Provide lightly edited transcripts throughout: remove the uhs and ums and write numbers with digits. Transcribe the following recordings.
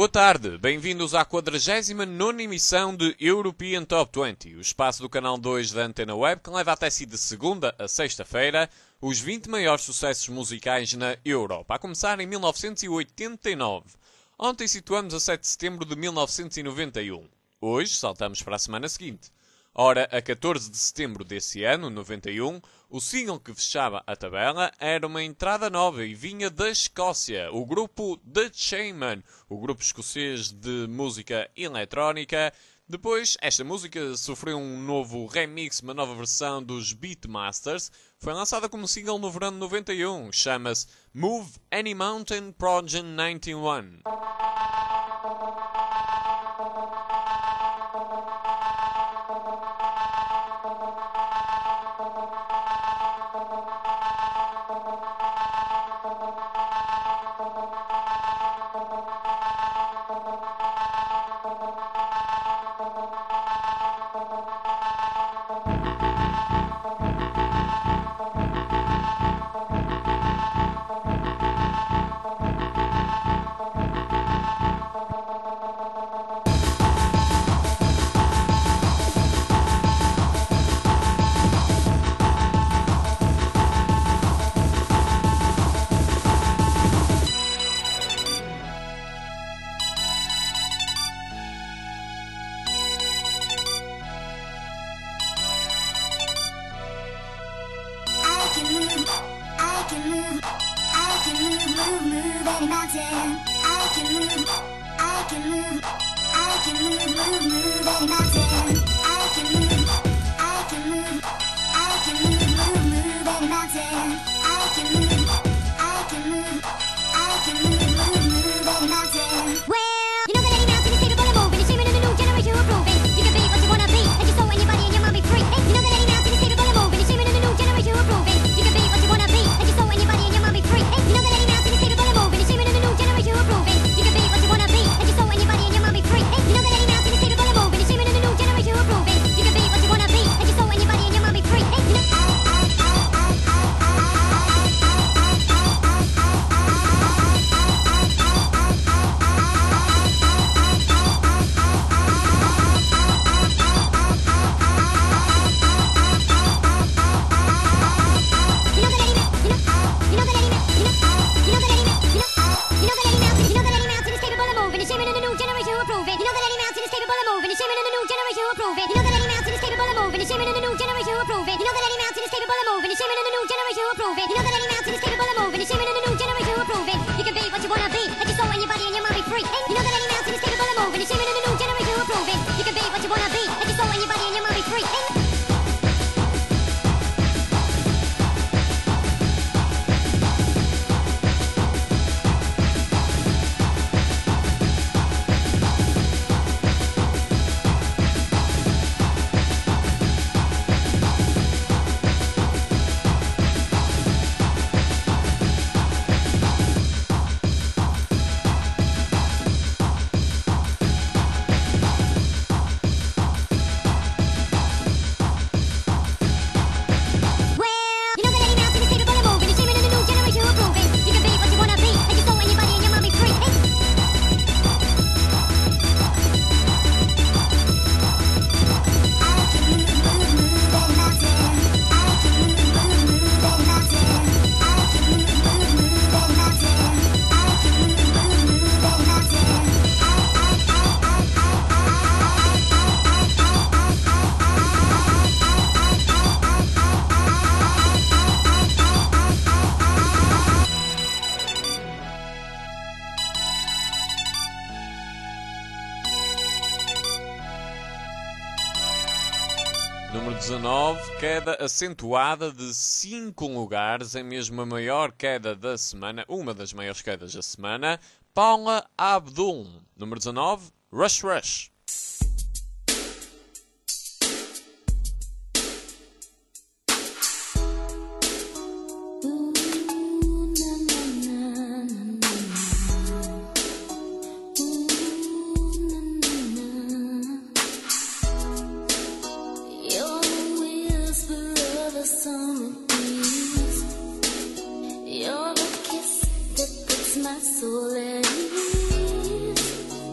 Boa tarde, bem-vindos à 49ª emissão de European Top 20, o espaço do canal 2 da Antena Web que leva até si de segunda a sexta-feira os 20 maiores sucessos musicais na Europa, a começar em 1989. Ontem situamos a 7 de setembro de 1991. Hoje saltamos para a semana seguinte. Ora, a 14 de setembro desse ano, 91, o single que fechava a tabela era uma entrada nova e vinha da Escócia, o grupo The Shaman, o grupo escocês de música eletrónica. Depois, esta música sofreu um novo remix, uma nova versão dos Beatmasters. Foi lançada como single no verão de 91, chama-se Move Any Mountain Project 91. Número 19, queda acentuada de 5 lugares, é mesmo a maior queda da semana, uma das maiores quedas da semana. Paula Abdul, número 19, Rush Rush. You're the kiss that puts my soul at ease.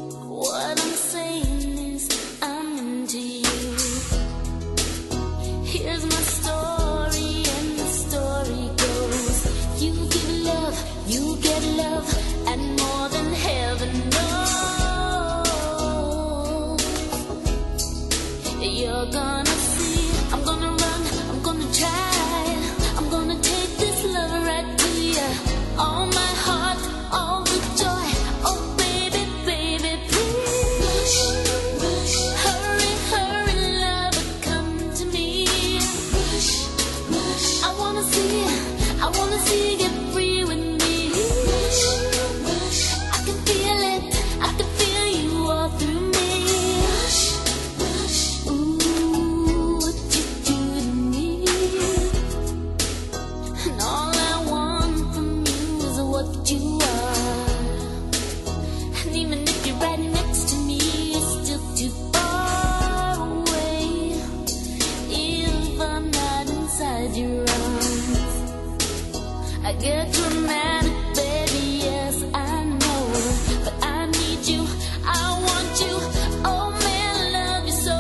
You're gonna see, I'm gonna run, I'm gonna try, I'm gonna take this love right to you. All my heart, all the joy. Oh baby, baby, please. Hurry, hurry, lover, come to me. I wanna see, get free with me. I can feel it, I can feel you all through me. Ooh, what you do to me. And all I want from you is what you are. And even if you're right next to me, you're still too far away. If I'm not inside your arms, I get dramatic, baby, yes, I know. But I need you, I want you, oh man, I love you so.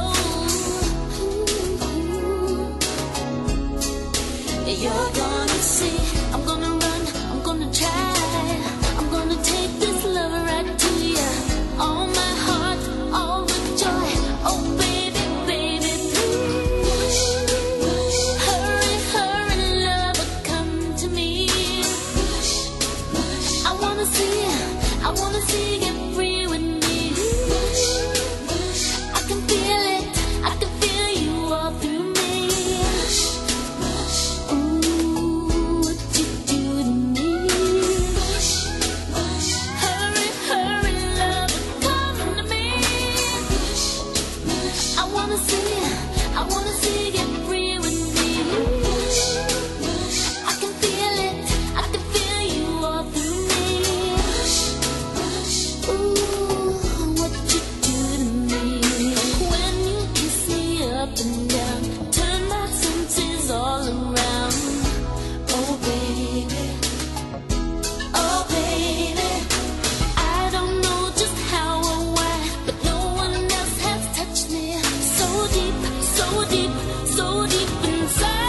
You're gonna see, I'm gonna run, I'm gonna try, I'm gonna take this love right to you. All my heart, all the joy, oh baby, baby, please. Hurry, hurry, lover, come to me. I wanna see, get free with me. I can feel it, I can feel you all through me. Ooh, what you do to me. Hurry, hurry, lover, come to me. I wanna see, get free with me. I can feel it, I can feel you all through me. Ooh, what you do to me. When you kiss me up and down, turn my senses all around. Oh baby, oh baby, I don't know just how or why, but no one else has touched me so deep, so deep, so deep inside.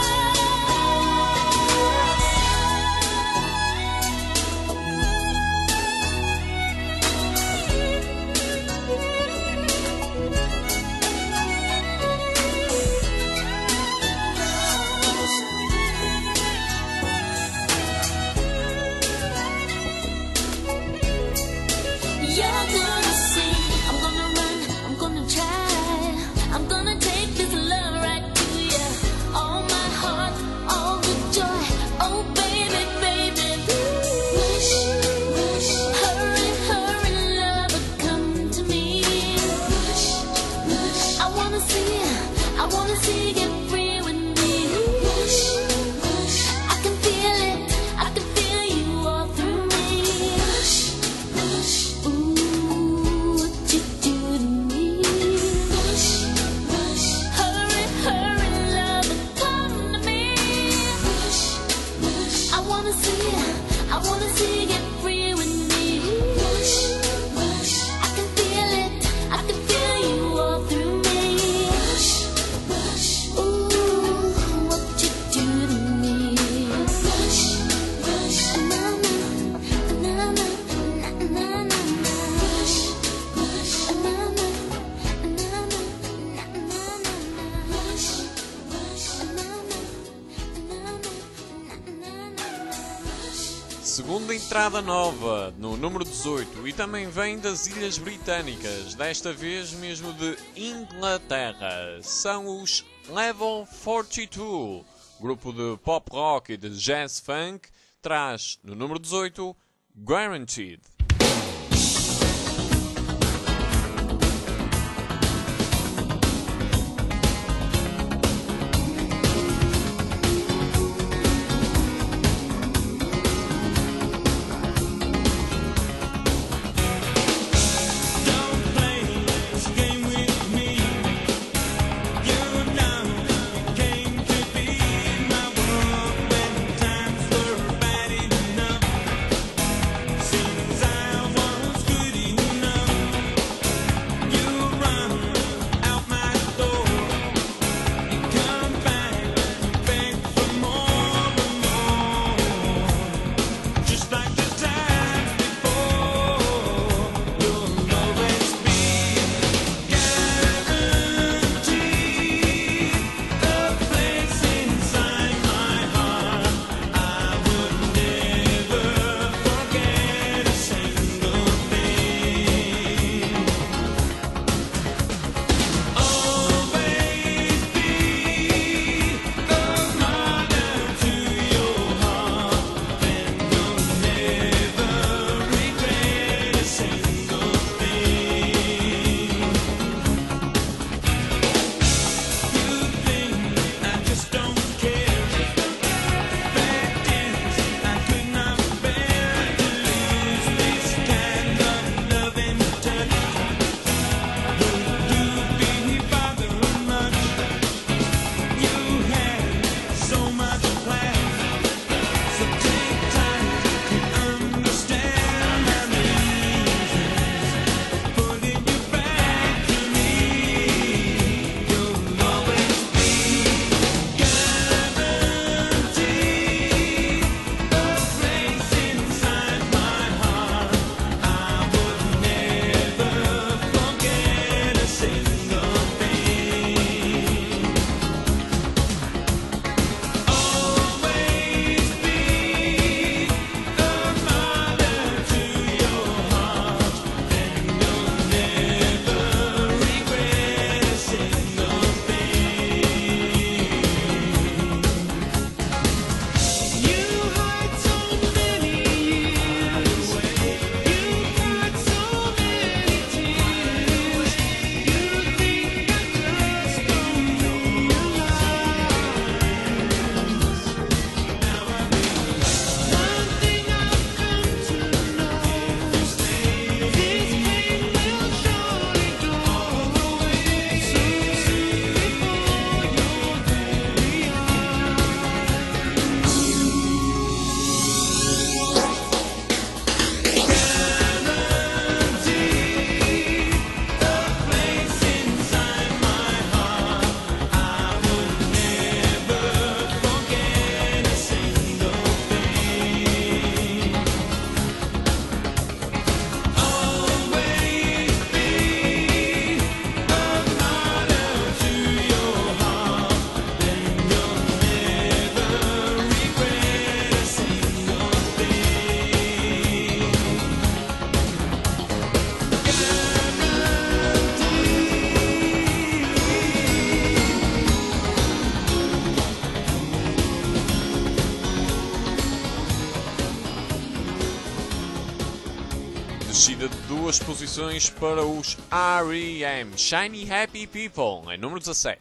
You're gonna see, I'm gonna run, I'm gonna try, I'm gonna take this love right to you. All my heart, all the joy, oh baby, baby, please. Hurry, hurry, lover, come to me. I wanna see, get free with me. I can feel it, I can feel you all through me. Ooh, what you do to me. Hurry, hurry, lover, come to me. I wanna see, get free with me. I can feel it, I can feel you all through me. Ooh, what you do to me. Na na, na na, na na, Segunda entrada nova, no número 18, e também vem das Ilhas Britânicas, desta vez mesmo de Inglaterra. São os Level 42, grupo de pop rock e de jazz funk, traz no número 18, Guaranteed. Times were bad enough. Seems descida de 2 posições para os R.E.M. Shiny Happy People, em número 17.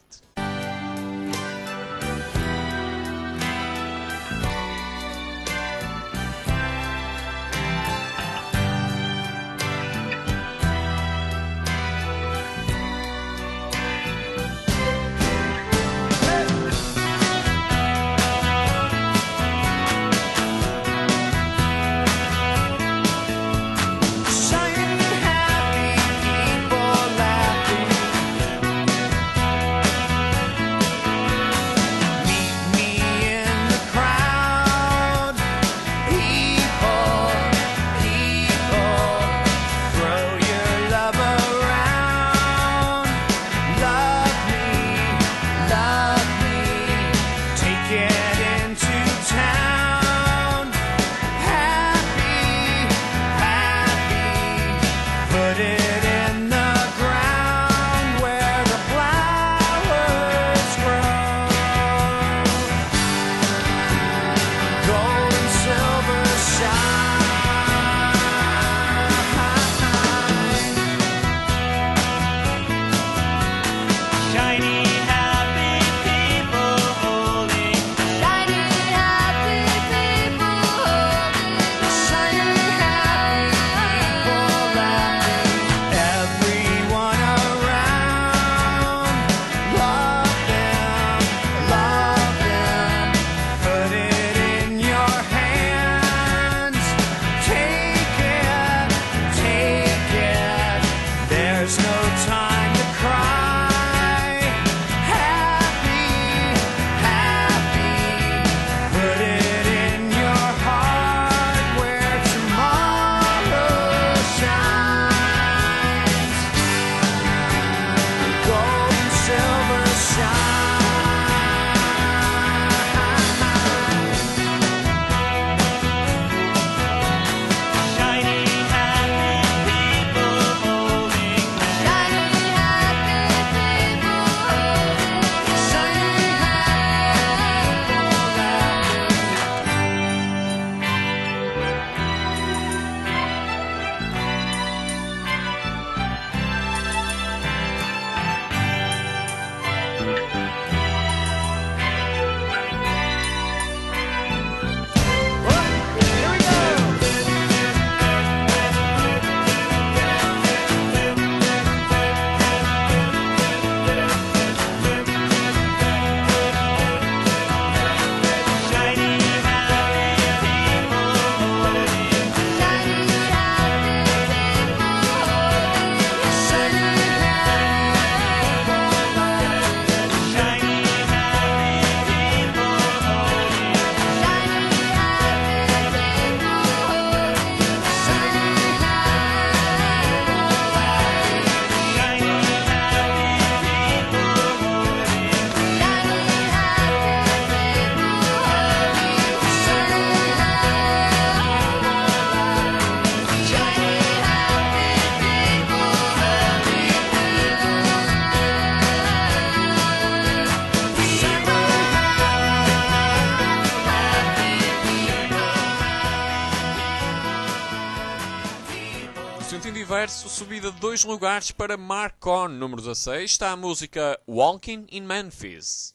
Sentido inverso, subida de 2 lugares para Mark On, número 16, está a música Walking in Memphis.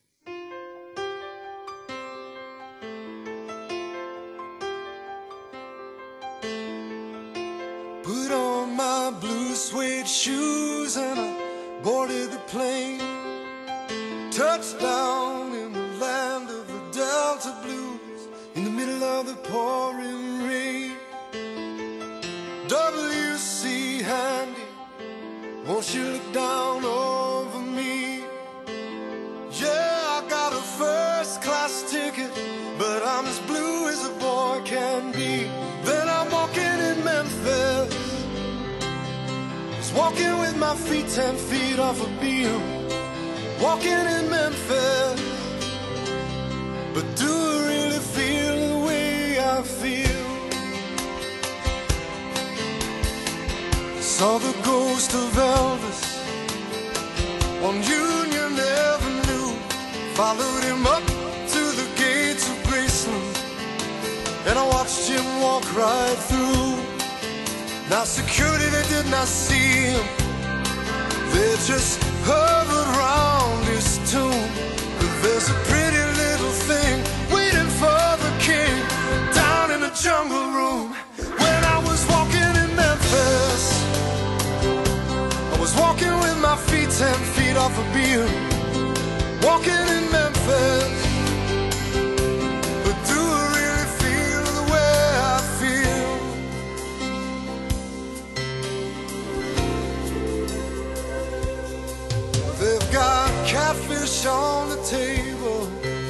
Put on my blue suede shoes and I boarded the plane. Touchdown in the land of the Delta Blues, in the middle of the pouring rain. W.C. Handy, won't you look down over me? Yeah, I got a first class ticket, but I'm as blue as a boy can be. Then I'm walking in Memphis, just walking with my feet 10 feet off a beam. Walking in Memphis, but do I really feel the way I feel? Saw the ghost of Elvis on Union Avenue, followed him up to the gates of Graceland, and I watched him walk right through. Now security, they did not see him. They just hovered around his tomb. But there's a pretty little thing waiting for the king down in the jungle room. When I was walking in Memphis, I was walking with my feet 10 feet off a beam. Walking in Memphis, but do I really feel the way I feel? They've got catfish on the table.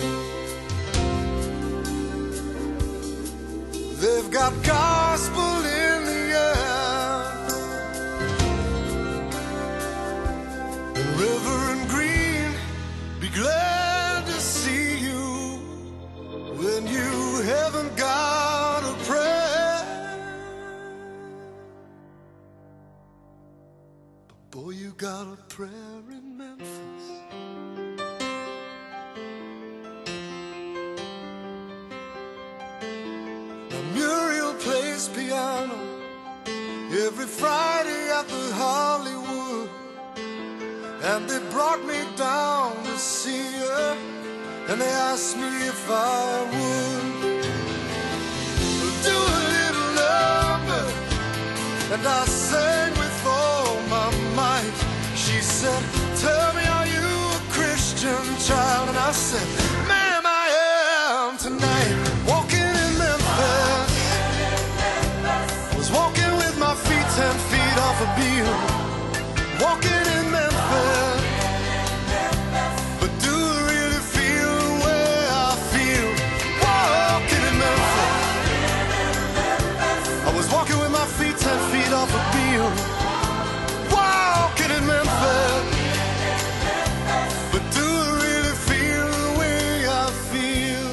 They've got gospel in the air. Reverend Green, be glad to see you when you haven't got a prayer. But boy, you got a prayer in Memphis. Now Muriel plays piano every Friday at the Hollywood. And they brought me down to see her, and they asked me if I would do a little number, and I sang with all my might. She said, tell me, are you a Christian child? And I said, ma'am, I am tonight. Walking in Memphis, I was walking with my feet 10 feet off a beam. Walking in Memphis, but do I really feel the way I feel? Walking in Memphis, I was walking with my feet 10 feet off a beam. Walking in Memphis, but do I really feel the way I feel?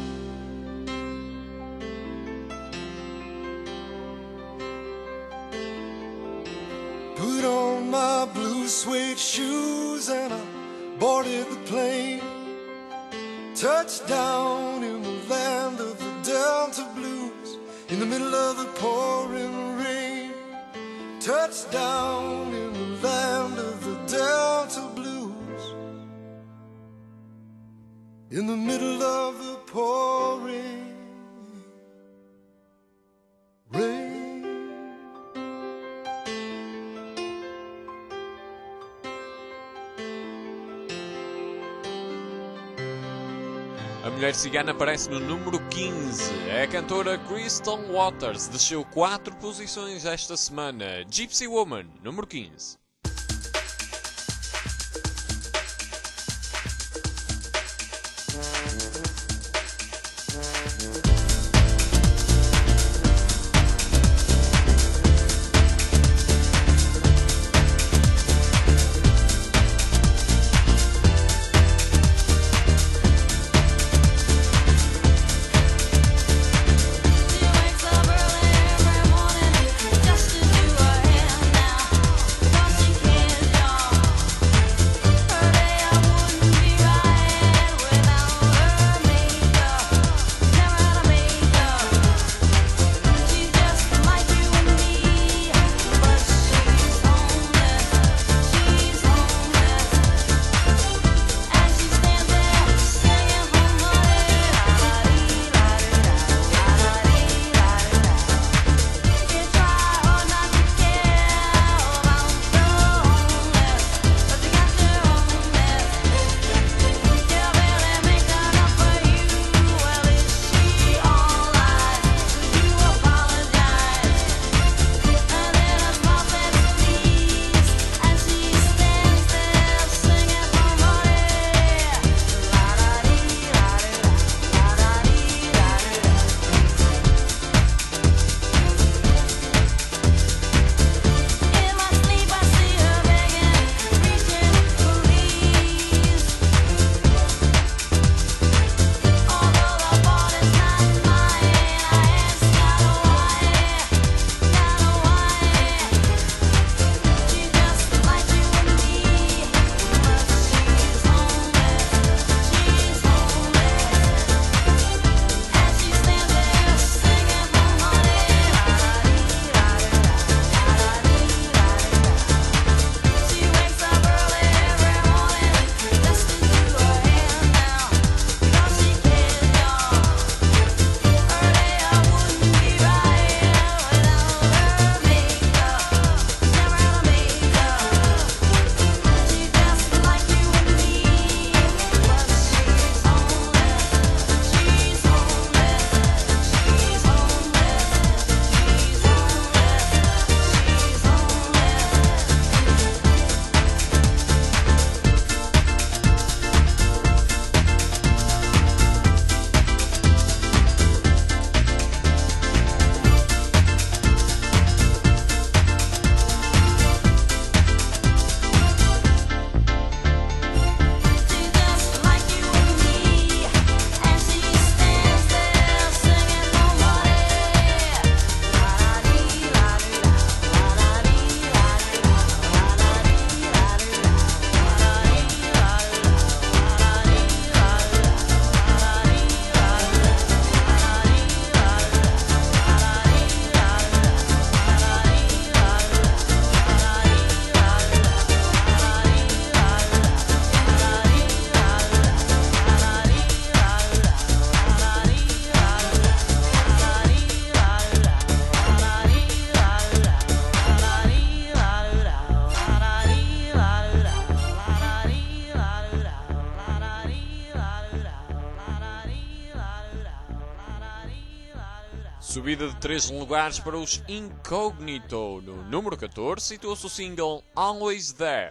Put on my blue suede shoes and I boarded the plane. Touched down in the land of the Delta Blues, in the middle of the pouring rain. Touched down in the land of the Delta Blues, in the middle of the pouring rain. A Mulher Cigana aparece no número 15. É a cantora Crystal Waters, desceu 4 posições esta semana. Gypsy Woman, número 15. Just to do her hair now. Subida de 3 lugares para os Incognito. No número 14 situa-se o single Always There.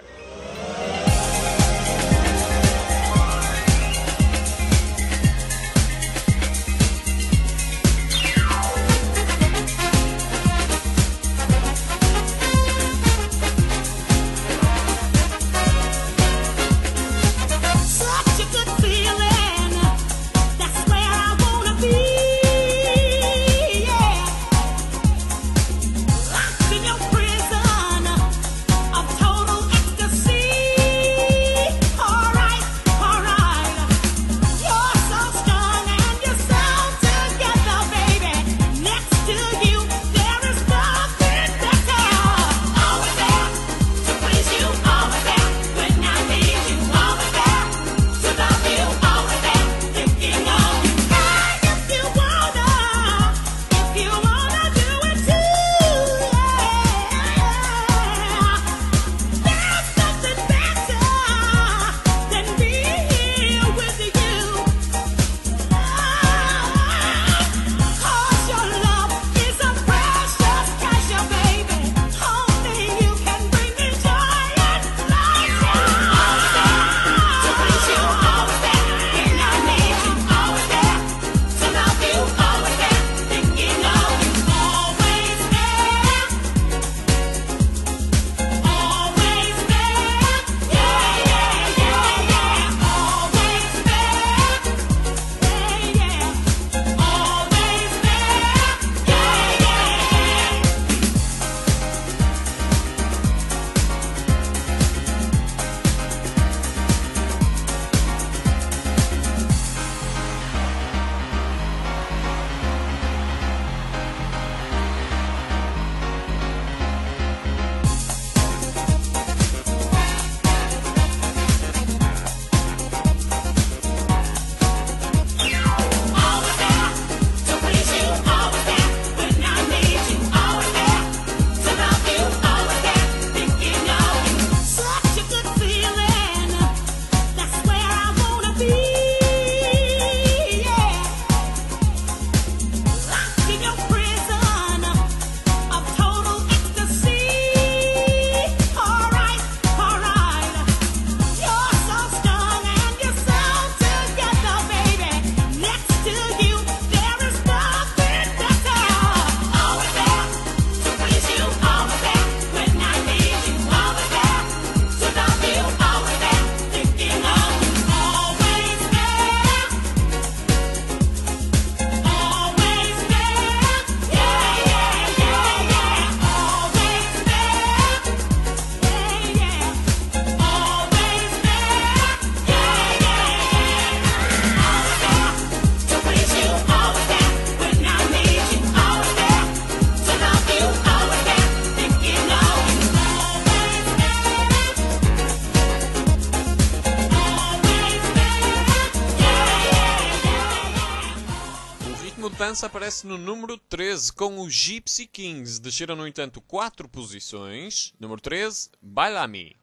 Dança aparece no número 13 com os Gypsy Kings. Desceram, no entanto, 4 posições. Número 13, Baila Me.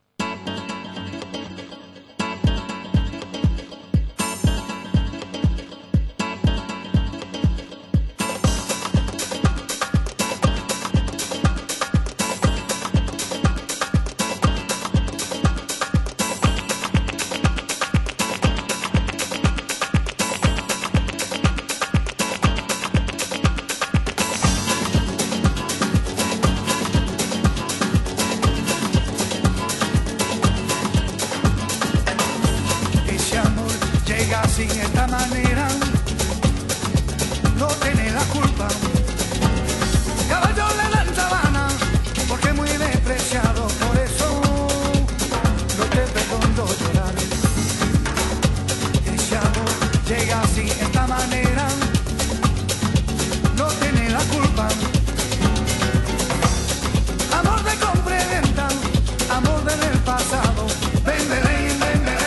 Así, de esta manera, no tiene la culpa. Caballo le dan sabana, porque es muy despreciado, por eso no te perdono llorar. Ese amor llega así, de esta manera, no tiene la culpa. Amor de compra y venta, amor del pasado. Ven, ven, ven, ven, ven.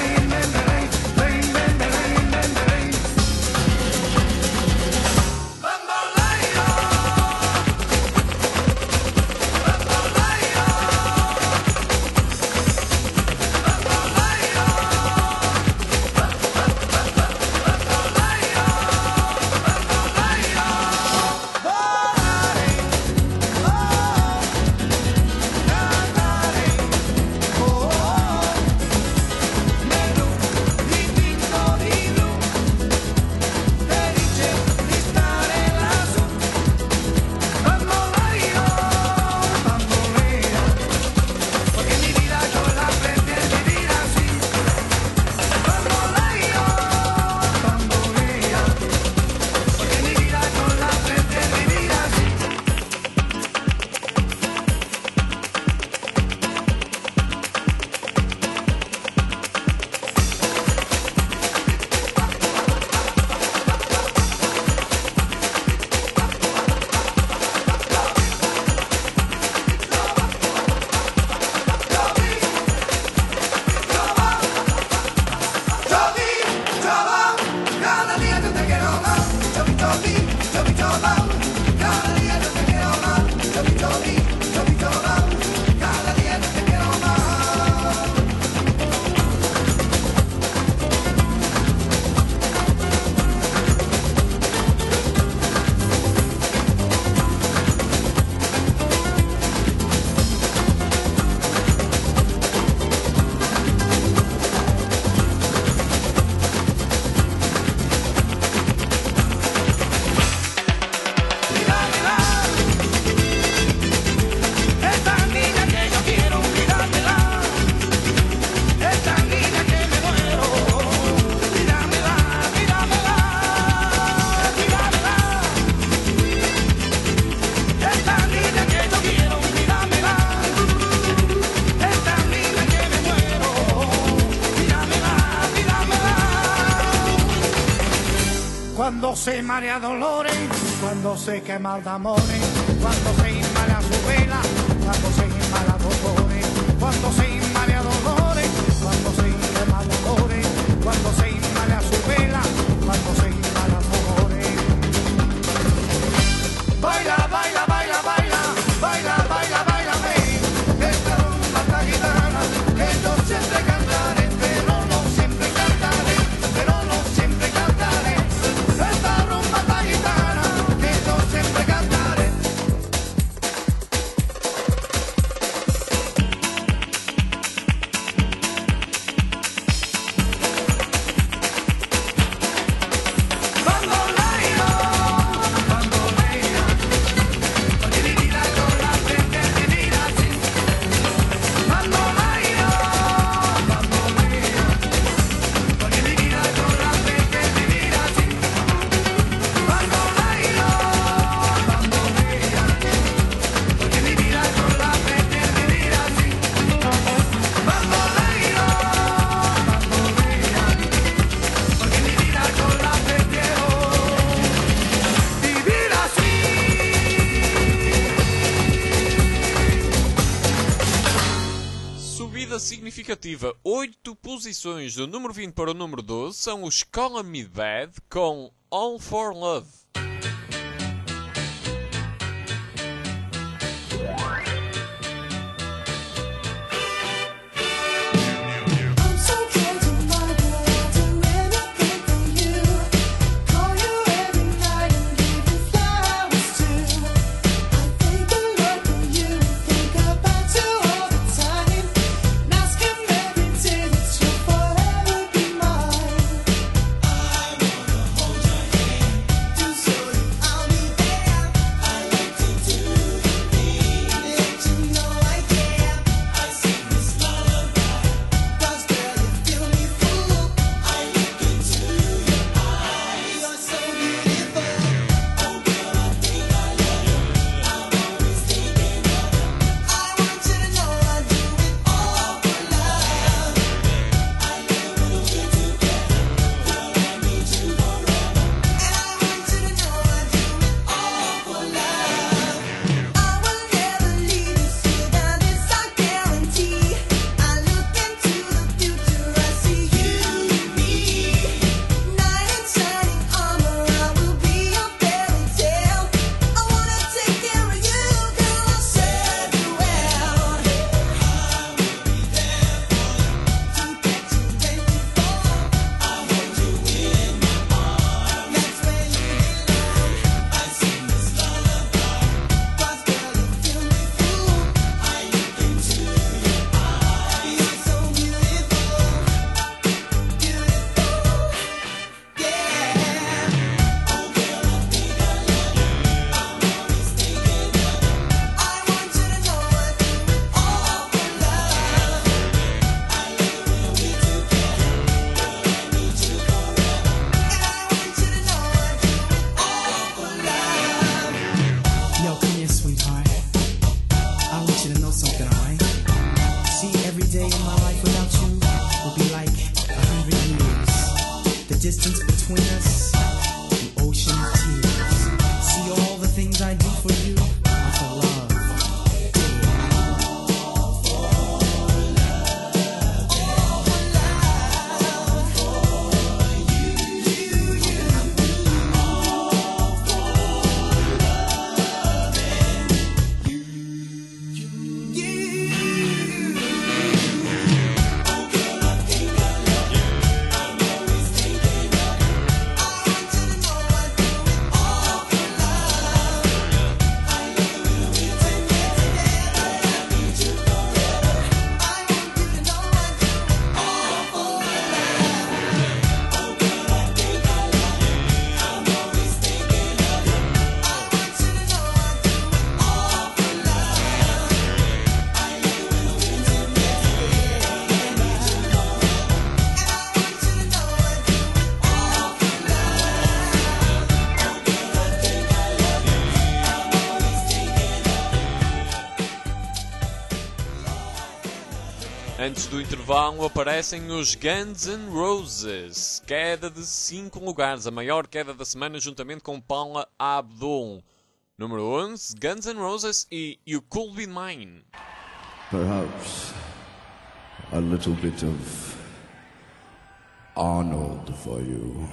Bye. Cuando se marea dolores, cuando se quema de amores, cuando se inmala su vela, cuando se inmala dolores, cuando se inmala dolores, cuando se quema dolores, cuando se inmala su vela, cuando se inmala dolores. Baila, baila, baila, baila, baila, baila, baila, esta rumba esta gitana, que yo siempre cantaré, pero no siempre cantaré, pero no siempre cantaré. Esta rumba esta gitana, que yo siempre cantaré. Subida significativa, 8 posições do número 20 para o número 12 são os Call Me Bad com All For Love. I'm so cold to my girl, do anything for you. Call you every night and give you flowers too. I think a lot of you, think about you all the time. And asking every day that you'll forever be mine. I wanna hold your hand, do so I'll be there. I like to do the thing, let you know I care. I sing this lullaby. Cause girl, you feel me full. I look into your eyes. You're so beautiful. Oh girl, I think I love you. I'm always thinking of you. I want you to know I do it all for love. I never will get together. Girl, I need you forever. And I want you to know I do it all for love. I will never leave you, so that is I guarantee. I look into the future, I see you and me. Knight in shining armor, I will be your fairy tale. I wanna take care of you, girl, I'll serve you well. I will be there for you, to catch you when you fall. I'll hold you in my arms, that's where you belong. I sing this lullaby, cause girl, you feel me full. I look into your eyes, you're so beautiful, beautiful, yeah. Oh girl, I think I love you, I'm always thinking of you. I want you to know I do it all for love. I never will be together, girl, I need you forever. And I want you to know I do it all for love. Yo, come here, sweetheart. I want you to know something, alright? See, every day in my life without you will be like 100 years. The distance between us, the ocean of tears. See, all the things I do for you are for love. Antes do intervalo aparecem os Guns N' Roses. Queda de 5 lugares, a maior queda da semana juntamente com Paula Abdul. Número 11, Guns N' Roses e You Could Be Mine. Perhaps a little bit of Arnold for you.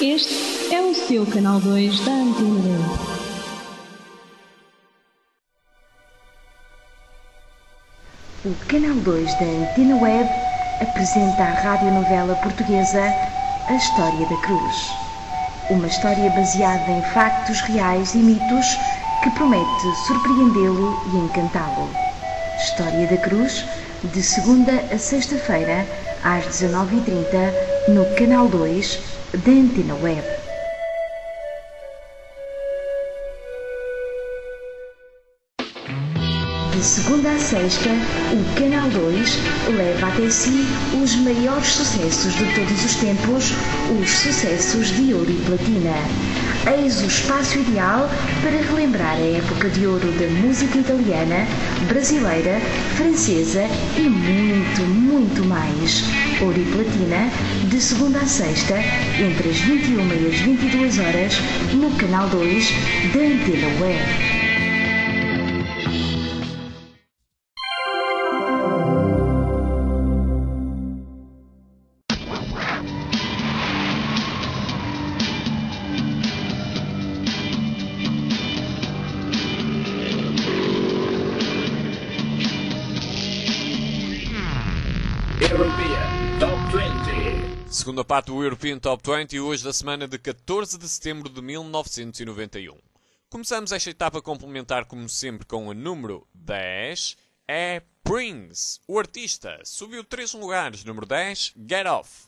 Este é o seu canal 2 da Antena 2. O Canal 2 da Antena Web apresenta à radionovela portuguesa A História da Cruz. Uma história baseada em factos reais e mitos que promete surpreendê-lo e encantá-lo. História da Cruz, de segunda a sexta-feira, às 19h30, no Canal 2 da Antena Web. De segunda a sexta, o Canal 2 leva até si os maiores sucessos de todos os tempos, os sucessos de ouro e platina. Eis o espaço ideal para relembrar a época de ouro da música italiana, brasileira, francesa e muito, muito mais. Ouro e platina, de segunda a sexta, entre as 21 e as 22 horas, no Canal 2 da Antena Web. Segunda parte do European Top 20, hoje da semana de 14 de setembro de 1991. Começamos esta etapa complementar, como sempre, com o número 10, é Prince. O artista subiu 3 lugares, número 10, Get Off.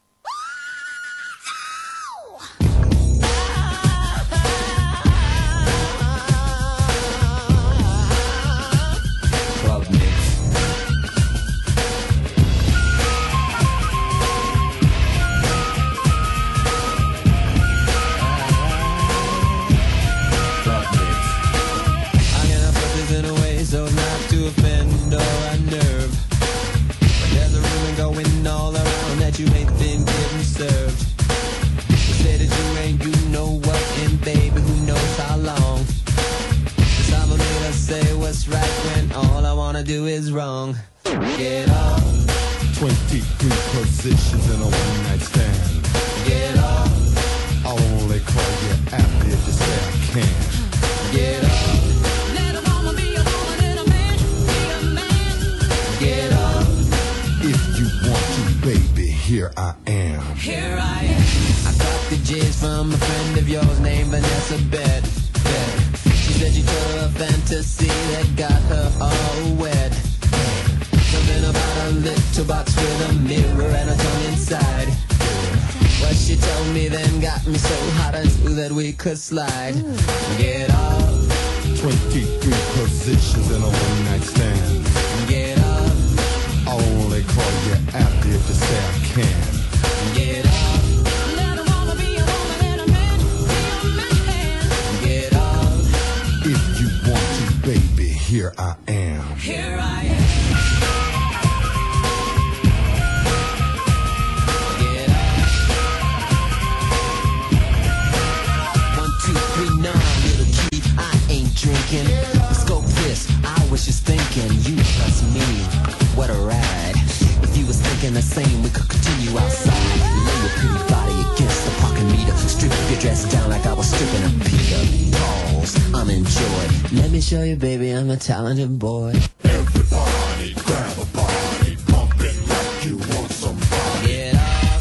You ain't been getting served. You say that you ain't, you know what, and baby, who knows how long. Cause I'm a man to say what's right when all I wanna do is wrong. Get off. 23 positions in a one-night stand. Get off. I'll only call you after if you say I can. Get off. Let a woman be a woman and a man be a man. Get off. If you want to, baby, here I am. Here I am. I got the jizz from a friend of yours named Vanessa Bed. She said she told her a fantasy that got her all wet. Something about a little box with a mirror and a tongue inside. What she told me then got me so hot I knew that we could slide. Get off. 23 positions in a one-night stand. Get off. I'll only call you after if you say I can. Get off. Let a woman be a woman and a man be a man. Get off. If you want to, baby, here I am. Here I am. Get off. 1, 2, 3, 9, little key, I ain't drinking. Scope this, I was just thinking, you plus me. What a ride. If you was thinking the same, we could continue outside. Lay your pretty body against the parking meter. Strip your dress down like I was stripping a Peter. Pause, I'm enjoyed. Let me show you, baby, I'm a talented boy. Everybody grab a body, pump it like you want somebody. Get off.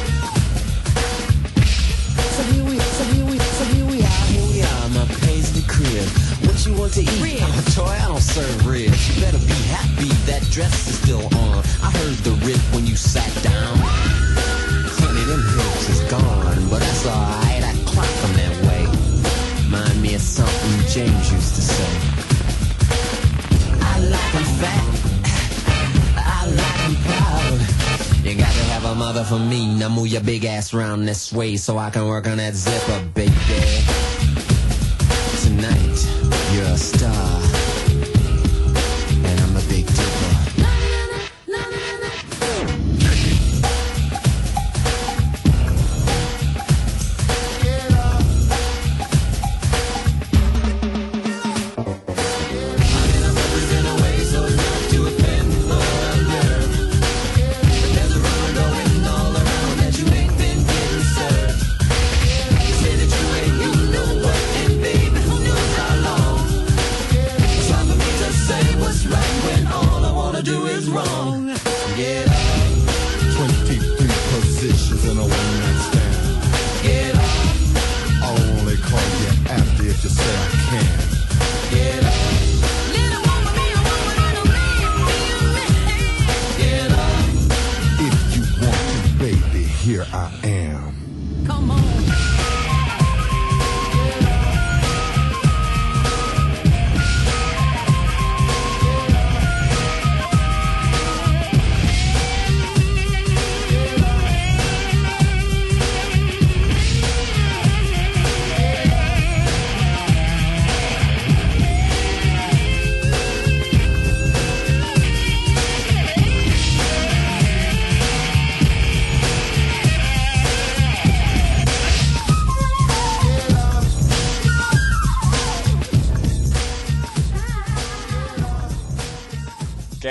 So here we are, my paisley crib. What you want to eat? Toy, I don't serve ribs. You better be happy that dress is still on. I heard the rip when you sat down. Honey, them hips is gone, but that's alright, I clock them that way. Remind me of something James used to say. I like them fat, I like them proud. You got to have a mother for me. Now move your big ass round this way so I can work on that zipper, baby. Tonight, you're a star, and I'm a big dipper.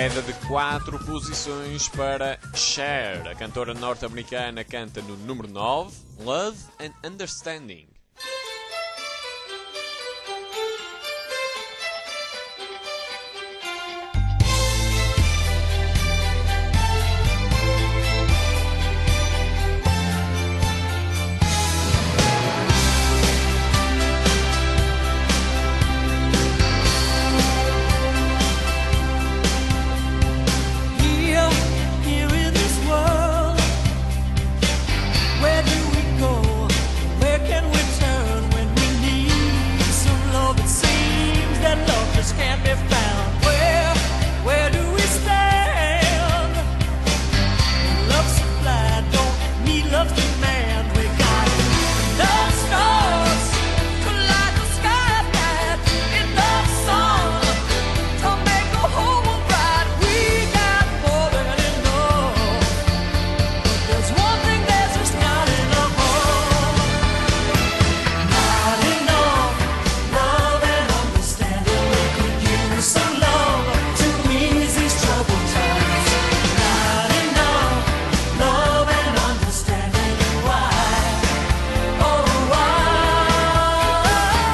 Queda de 4 posições para Cher. A cantora norte-americana canta no número 9, Love and Understanding. Here in this world, where do we go? Where can we turn when we need some love? It seems that love just can't be found. Where do we stand? Love supply don't need love's demand. We got enough stars to light the sky at night, enough sun to make the whole world bright. We got more than enough. There's one thing that's just not enough of. Not enough love and understanding. We could use some love to ease these troubled times. Not enough love and understanding. Why? Oh, why?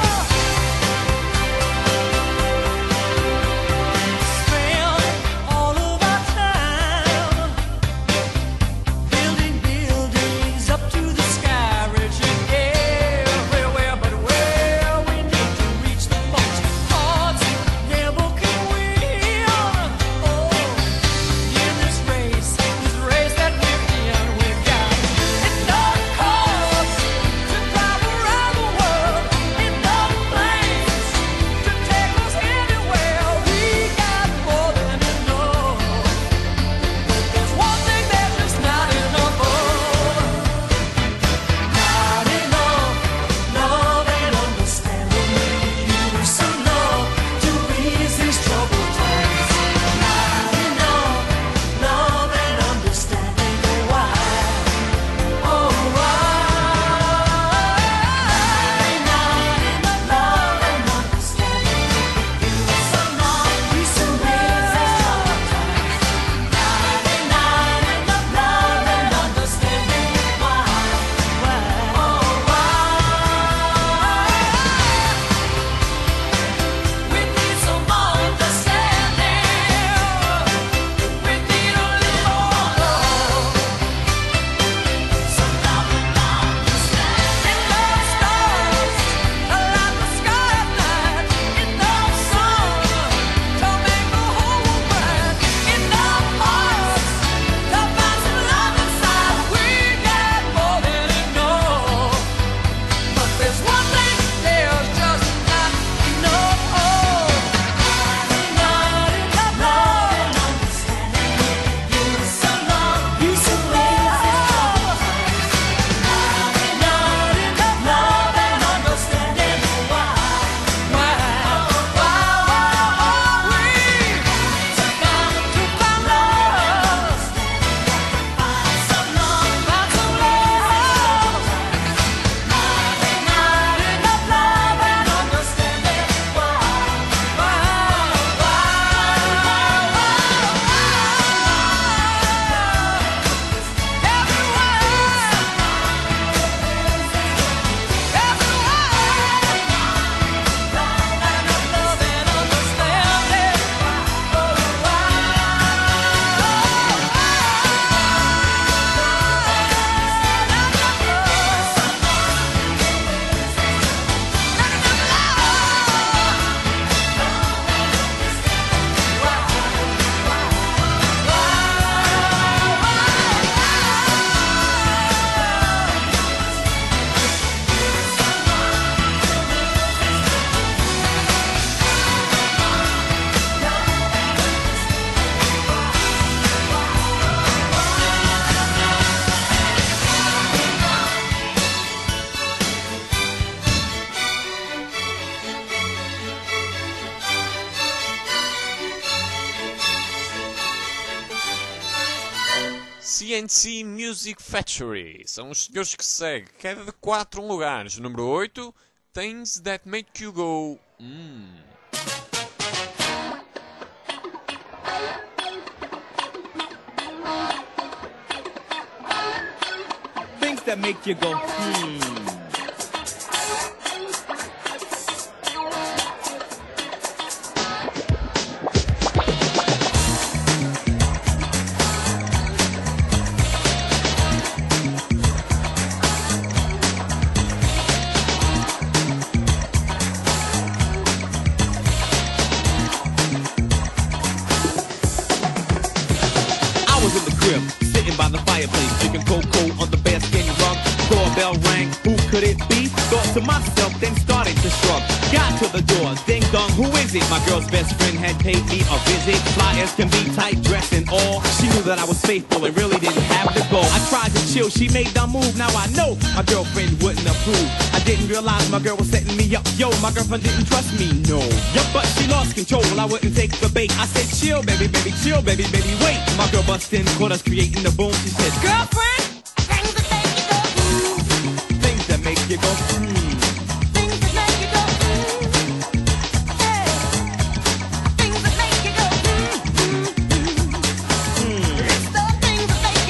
Spend all of our time building buildings up to the sky, reaching everywhere, but where we need to reach the most hearts never can win. Oh, in this race that we're in, we've got enough cars to drive around the world, enough planes to take us anywhere. We got more than enough. But there's one thing that's just not enough of. Not enough love and understanding. We could use some love to ease these troubled times. Not enough love and understanding. Why? Oh, why? Not enough love and understanding. We could use some love to ease these troubled times. Not enough love and understanding. Why? Oh, why? We need some understanding. We need a little more love. Some love and understanding. Enough stars to light the sky at night. Enough sun to make the whole world bright. Enough hearts to find some love inside. We got more than enough. But there's one thing there's just not enough of. Not enough love and understanding. Use some love, use some love. Not enough love and understanding. Why? We got to find love. Find some love, find some love. Not enough love and understanding. CNC Music Factory são os senhores que seguem. Queda de 4 lugares. Número 8, Things That Make You Go. things that make you go, I was in the crib, sitting by the fireplace, drinking cocoa on the bearskin rug. Doorbell rang, who could it be? Thought to myself, then started to shrug. Got to the door, ding dong, who is it? My girl's best friend had paid me a visit. Fly as can be, tight dress and all. She knew that I was faithful and really didn't have to go. I tried to chill, she made the move. Now I know my girlfriend wouldn't approve. I didn't realize my girl was setting me up. Yo, my girlfriend didn't trust me, no. Yup, but she lost control. I wouldn't take the bait. I said, chill, baby, baby, chill, baby, baby, wait. My girl bust in, caught us creating the boom. She said, girlfriend, things that make you go, Things that make you go, hey. Things that make you go, It's the things that make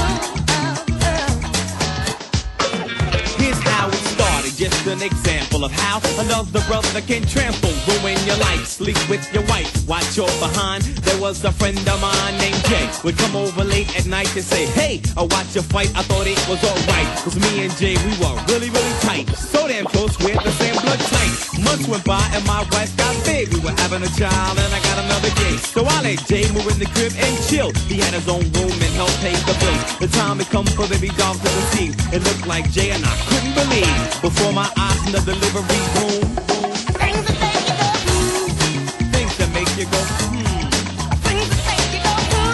you go, Here's how it started, just an example of how another brother can trample, ruin your life, sleep with your wife, watch your behind. There was a friend of mine named Jay, would come over late at night and say, hey, I watch your fight, I thought it was alright, cause me and Jay, we were really, really tight, so damn close, we're the same blood type. Months went by and my wife got big, we were having a child and I got another gay, so I let Jay move in the crib and chill. He had his own room and helped pay the bills. The time had come for baby dog to conceive. It looked like Jay and I couldn't believe, before my eyes in the delivery room, Things that make you go, things that make you go, Things that make you go,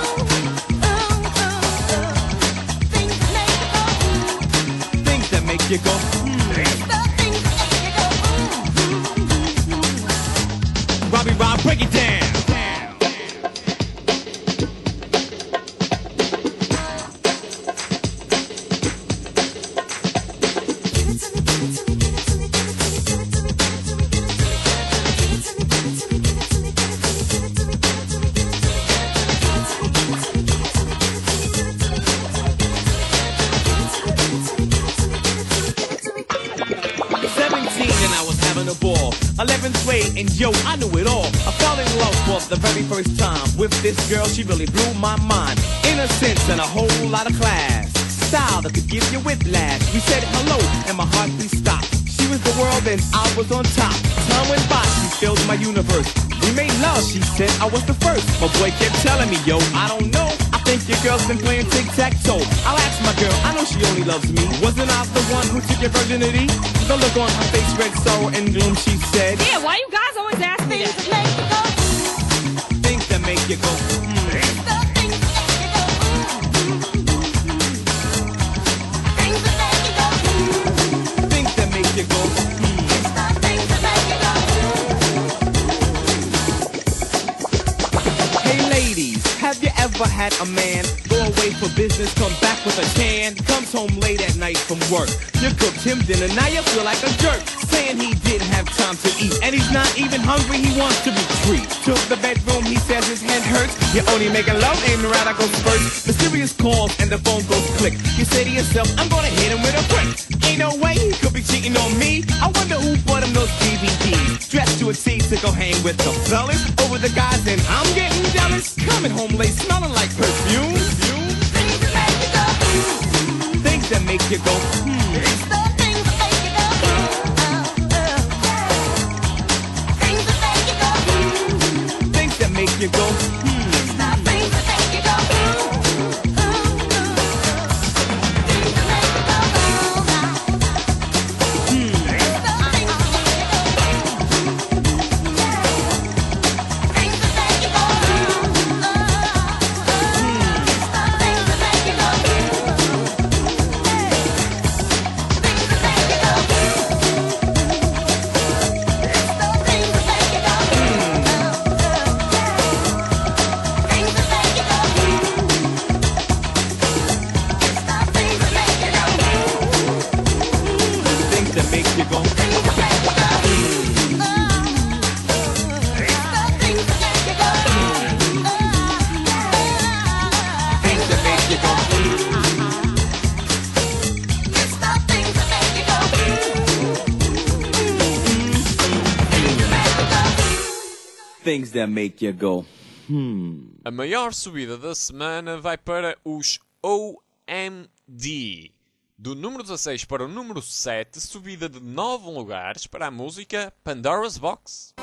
Things that make you go, things that make you go, It's the things that make you go, Robbie Rob, break it down. And I was having a ball. 11th grade, and yo, I knew it all. I fell in love for the very first time with this girl. She really blew my mind. Innocence and a whole lot of class. Style that could give you whiplash. We said hello, and my heartbeat stopped. She was the world, and I was on top. Time went by, she filled my universe. We made love, she said I was the first. My boy kept telling me, yo, I don't know. I think your girl's been playing tic-tac-toe. I'll ask my girl, I know she only loves me. Wasn't I the one who took your virginity? The look on her face read sorrow and gloom, she said. Yeah, why you guys always ask me Things that? that make you go, Things that make you go, It's the things that make you go, Things that make you go, things that make you go, It's the things that make you go, Hey ladies, have you ever had a man go away for business, come back with a can, comes home late at night from work? You cooked him dinner, now you feel like a jerk, saying he didn't have time to eat, and he's not even hungry, he wants to be treated. To the bedroom, he says his head hurts. You're only making love, ain't right, I go first. Mysterious calls and the phone goes click. You say to yourself, I'm gonna hit him with a brick. Ain't no way he could be cheating on me. I wonder who bought him those DVDs. Dressed to a T to go hang with the fellas over the guys, and I'm getting jealous. Coming home late, smelling like perfume. Things that make you go, Things that make you go, It's the things that make you go, Things that make you go, things that make you go, It's the things that make you go, Things that make you go, It's the things that make you go, Things that make you go, It's the things that make you go, things that make you go, A maior subida da semana vai para os OMD. Do número 16 para o número 7, subida de 9 lugares para a música Pandora's Box.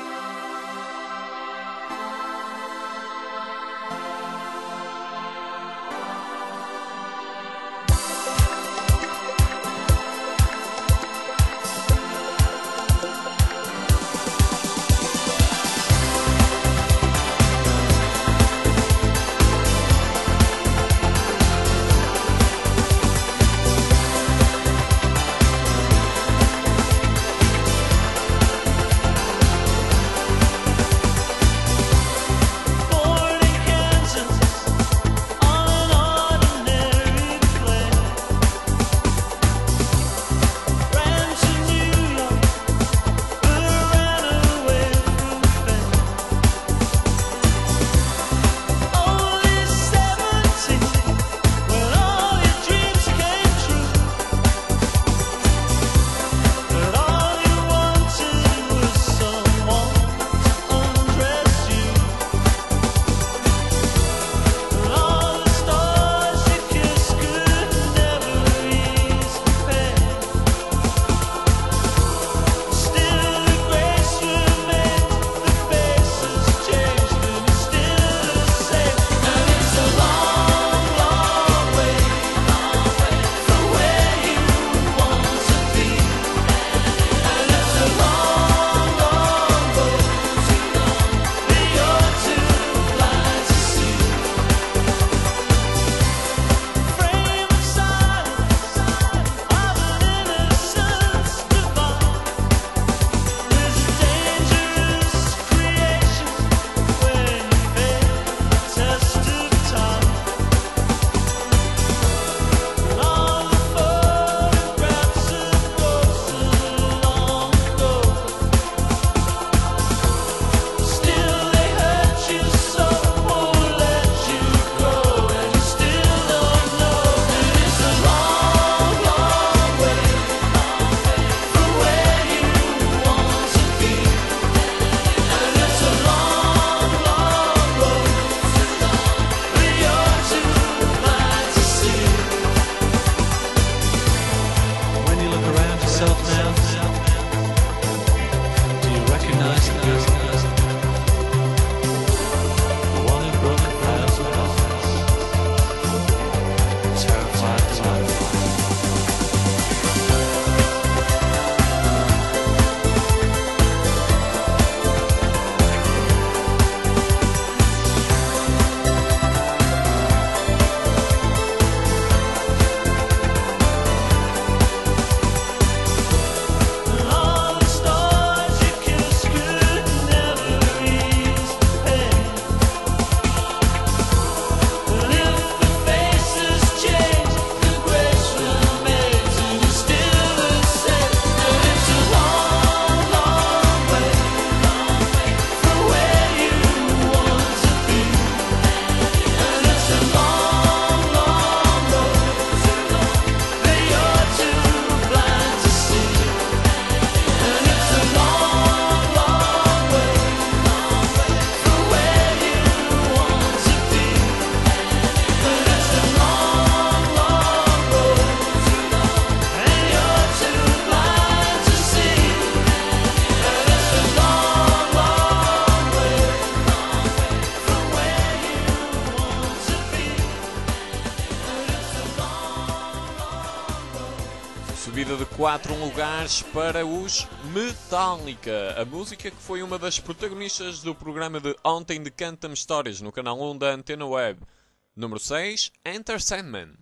Subida de 4 lugares para os Metallica, a música que foi uma das protagonistas do programa de ontem de Canta-me Histórias no canal 1 da Antena Web. Número 6, Enter Sandman.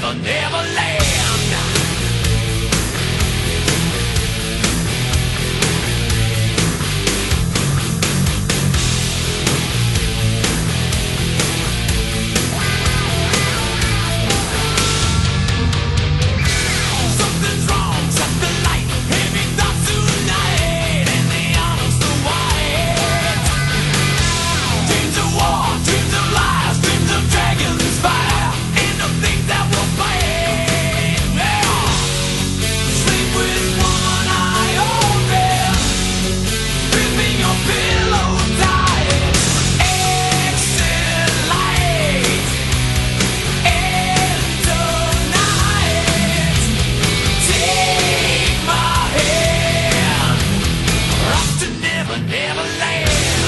never, never land. Something's wrong, shut the light, heavy thoughts tonight, and the honor's so white. Dreams of war, dreams of lies, dreams of dragons fire, and of things that will bite. Yeah. Sleep with one eye open, gripping your pillow tight. Exit light, end of night. Take my hand, off to never, never land.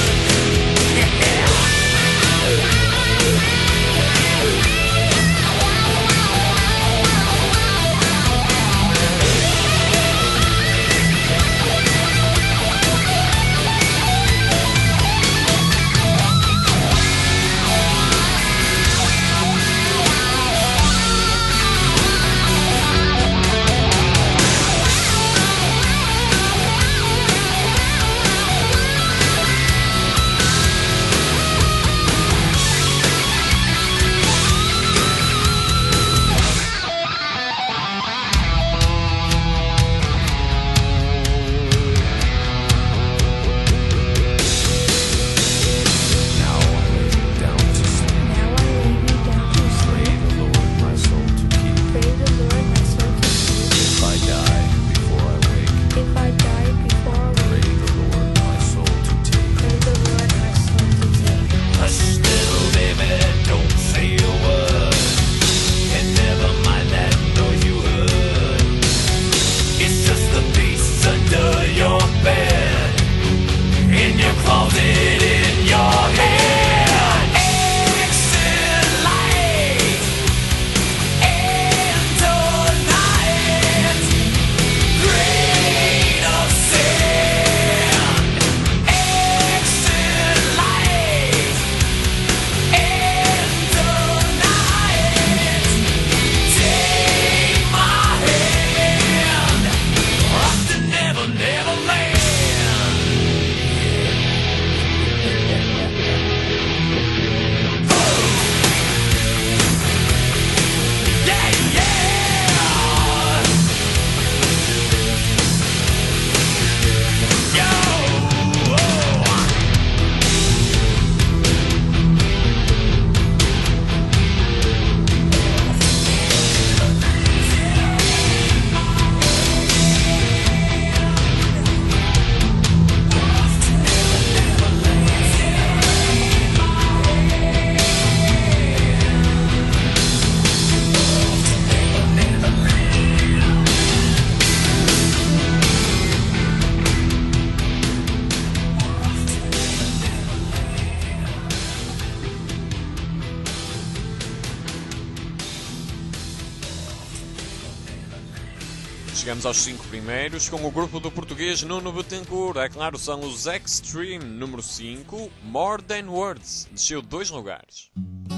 Chegamos aos 5 primeiros com o grupo do português Nuno Bettencourt. É claro, são os Extreme. Número 5, More Than Words. Desceu 2 lugares.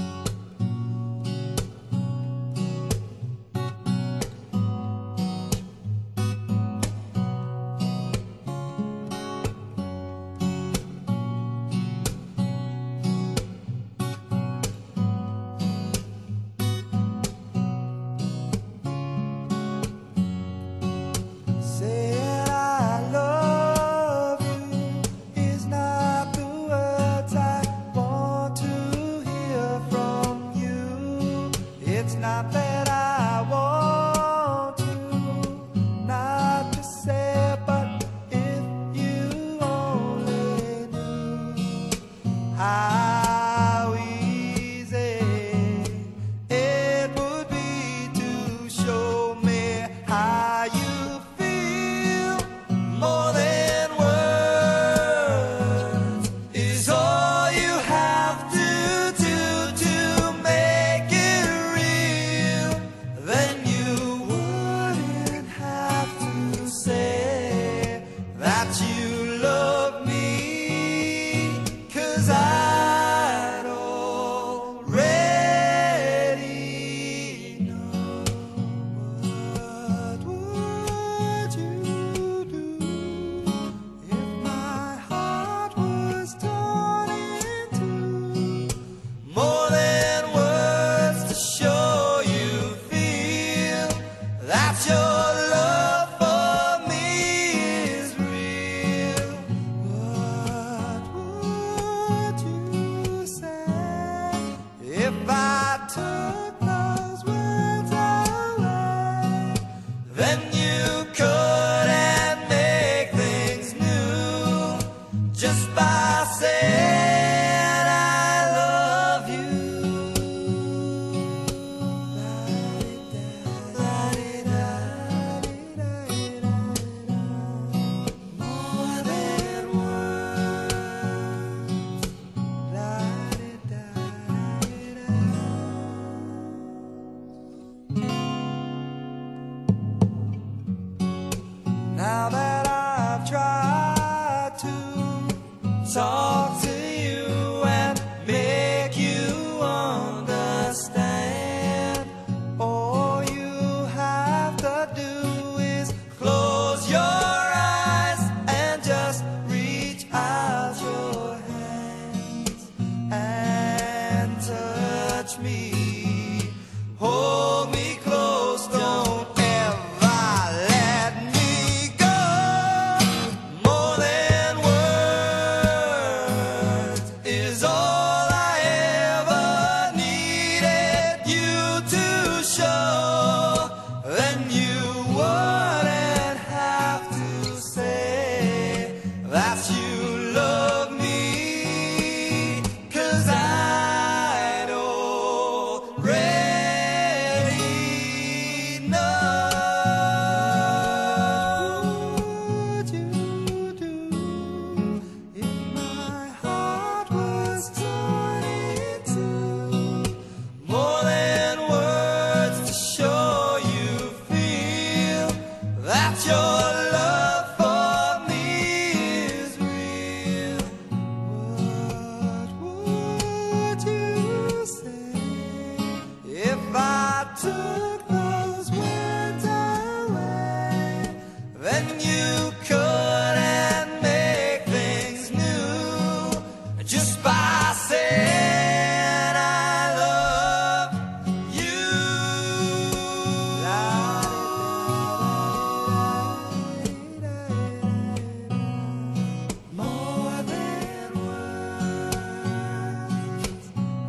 Saying I love you is not the words I want to hear from you. It's not that I want to, not to say, but if you only knew how easy it would be to show me how you feel. More than words is all you have to do to make it real. Now that I've tried to talk to you and make you understand, all you have to do is close your eyes and just reach out your hands and touch me. Hold me close, don't ever let me go. More than words is all I ever needed you to show. Then you wouldn't have to say that you love me, 'cause I'd already know. What would you do if my heart was torn in two? More than words to show you feel that your love for me is real. What would you say if I took those words away? Then you couldn't make things new just by saying I love you. More than words.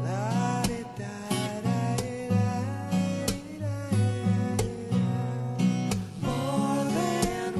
More than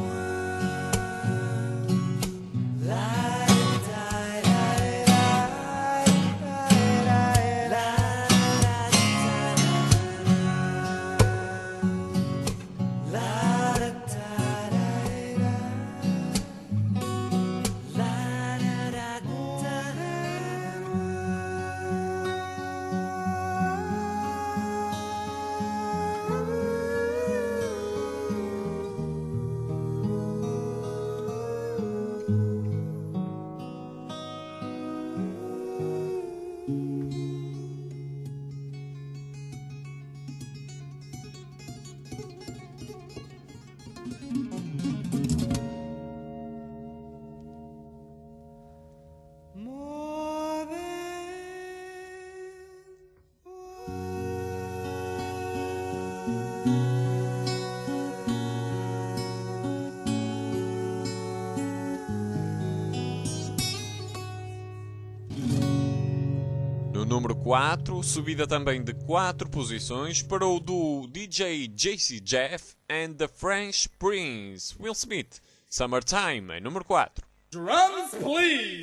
No número 4, subida também de 4 posições para o do DJ JC Jeff and the French Prince, Will Smith, Summertime, em número 4. Drums, please.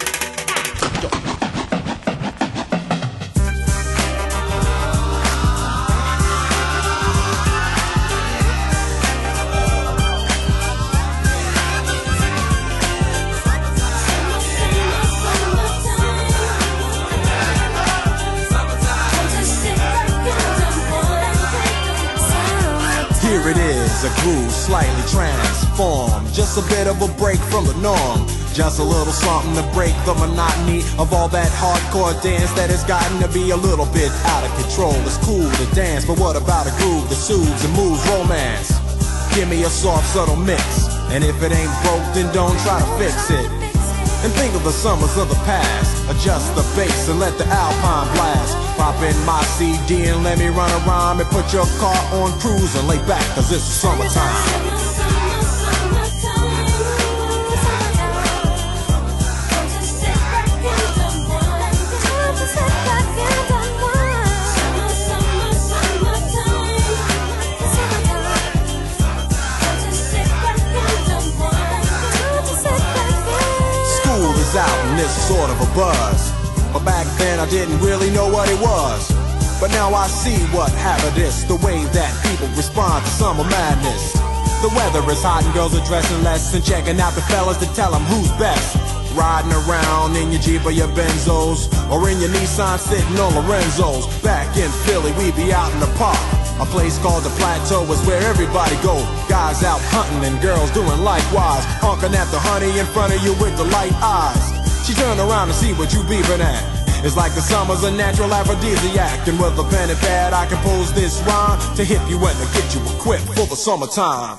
Here it is, a groove slightly transformed. Just a bit of a break from the norm. Just a little something to break the monotony of all that hardcore dance that has gotten to be a little bit out of control. It's cool to dance, but what about a groove that soothes and moves romance? Give me a soft, subtle mix, and if it ain't broke, then don't try to fix it. And think of the summers of the past. Adjust the bass and let the Alpine blast. Pop in my CD and let me run a rhyme, and put your car on cruise and lay back, cause it's summertime. Out and it's sort of a buzz, but back then I didn't really know what it was. But now I see what happened is the way that people respond to summer madness. The weather is hot and girls are dressing less and checking out the fellas to tell them who's best. Riding around in your Jeep or your Benzos, or in your Nissan sitting on Lorenzo's. Back in Philly we be out in the park, A place called the Plateau is where everybody go. Guys out hunting and girls doing likewise. Honking at the honey in front of you with the light eyes. She turned around to see what you beeping at. It's like the summer's a natural aphrodisiac. And with a pen and pad I compose this rhyme to hip you and to get you equipped for the summertime.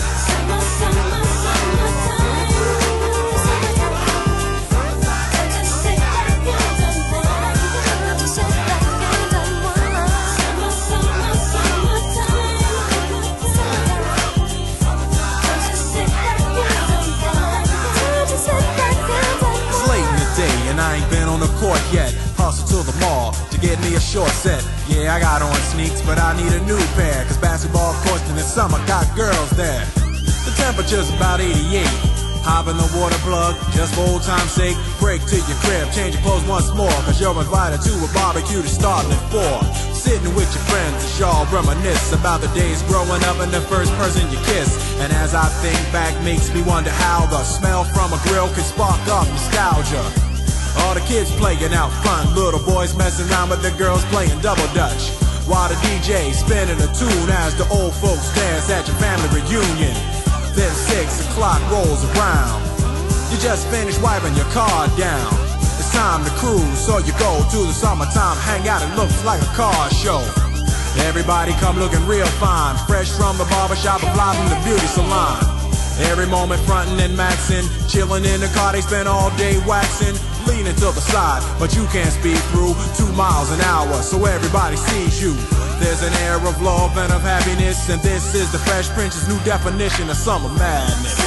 I ain't been on the court yet. Hustle to the mall to get me a short set. Yeah, I got on sneaks, but I need a new pair. Cause basketball courts in the summer got girls there. The temperature's about 88. Hop in the water plug, just for old time's sake. Break to your crib, change your clothes once more. Cause you're invited to a barbecue to start at 4. Sitting with your friends as y'all reminisce about the days growing up and the first person you kiss. And as I think back, makes me wonder how the smell from a grill can spark up nostalgia. All the kids playing out front, little boys messing around with the girls playing double dutch. While the DJ spinning a tune as the old folks dance at your family reunion. Then 6 o'clock rolls around. You just finished wiping your car down. It's time to cruise, so you go to the summertime hangout. It looks like a car show. Everybody come looking real fine, fresh from the barbershop and fly from the beauty salon. Every moment frontin' and maxin', chillin' in the car, they spend all day waxin'. Leaning to the side, but you can't speed through 2 miles an hour, so everybody sees you. There's an air of love and of happiness, and this is the Fresh Prince's new definition of summer madness.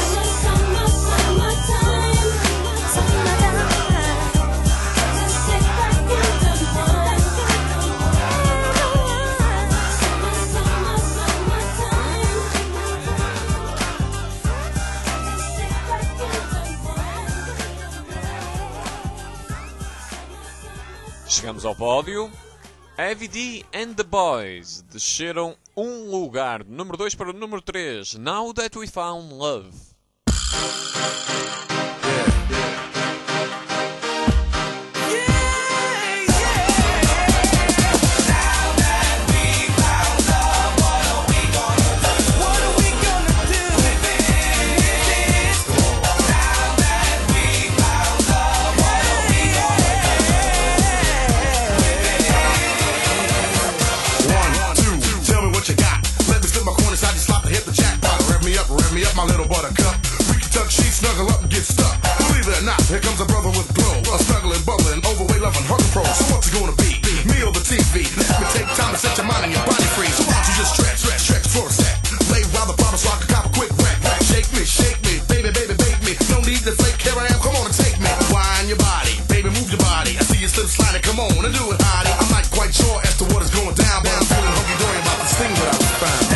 Chegamos ao pódio. Heavy D and the Boys desceram um lugar, do número 2 para o número 3. Now That We Found Love. Me up, my little buttercup. We can tuck sheets, snuggle up and get stuck. Believe it or not, here comes a brother with glow. A struggling, bubbling, overweight, loving, hunger pro. So what's it gonna be? Me or the TV? Let me take time to set your mind and your body free. So why don't you just stretch for a sec? Lay while the problem so I can cop a quick wreck. Shake me, baby, bake me. No need to fake, here I am, come on and take me. Wind your body, baby, move your body. I see you slip sliding, come on and do it, hottie. I'm not quite sure as to what is going down, but I'm feeling hunky-dory about this thing that I was found.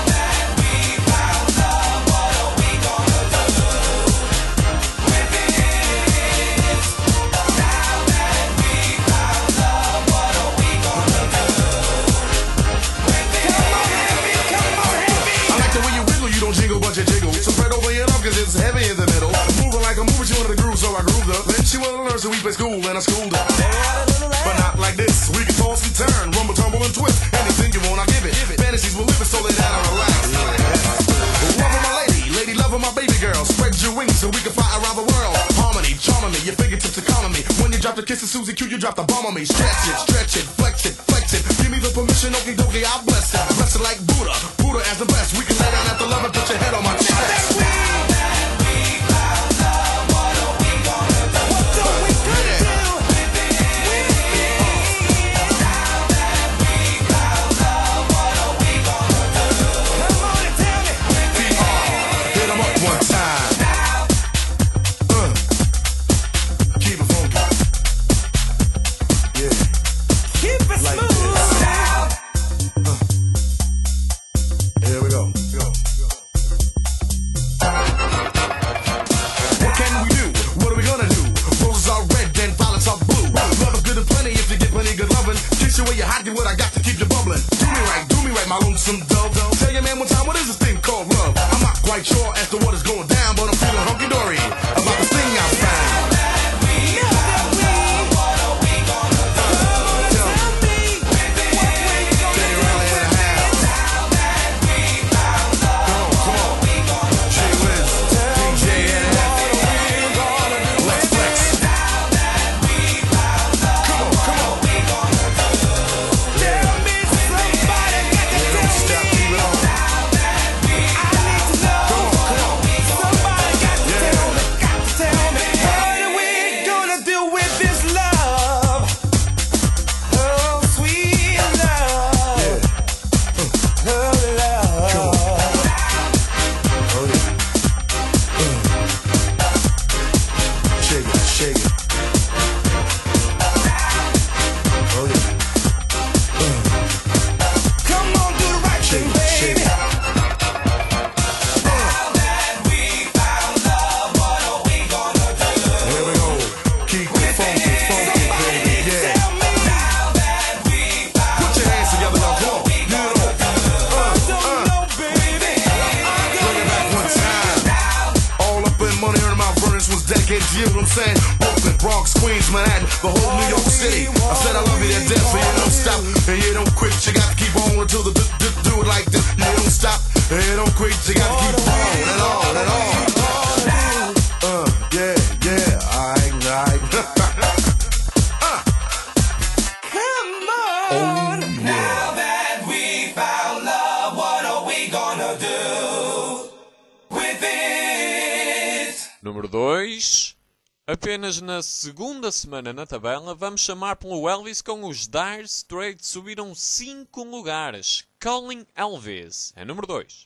It's heavy in the middle. Moving like a movie, she wanted to groove, so I grooved her. Then she wanted to learn, so we play school, and I schooled her. But not like this. We can toss and turn, rumble, tumble, and twist. Anything you want, I'll give it. Fantasies will live it, so lay down and relax. Loving my lady, loving my baby girl. Spread your wings so we can fly around the world. Harmony, charming me, your fingertips are calling me. When you drop the kiss of Susie Q, you drop the bomb on me. Stretch it, flex it. Give me the permission, okie dokie, I'll bless it. Bless it like Buddha as the best. We can lay down at the love and put your head on my chest. What I got to keep you bubbling. Do me right, my lonesome dove. Tell your man one time, what is this thing called love? I'm not quite sure as to what is going down, but I'm feeling hunky-dory about this thing I found. dedicated to you, know what I'm saying? Brooklyn, Bronx, Queens, Manhattan, the whole New York City. I said I love you to death, so you don't stop and you don't quit. You got to keep on until the do it like this. You don't stop and you don't quit. You got to keep on and on and on. Yeah, alright. Come on. Now that we found love, what are we gonna do with it? Número 2. Apenas na segunda semana na tabela, vamos chamar pelo Elvis com os Dire Straits. Subiram 5 lugares. Calling Elvis é número 2.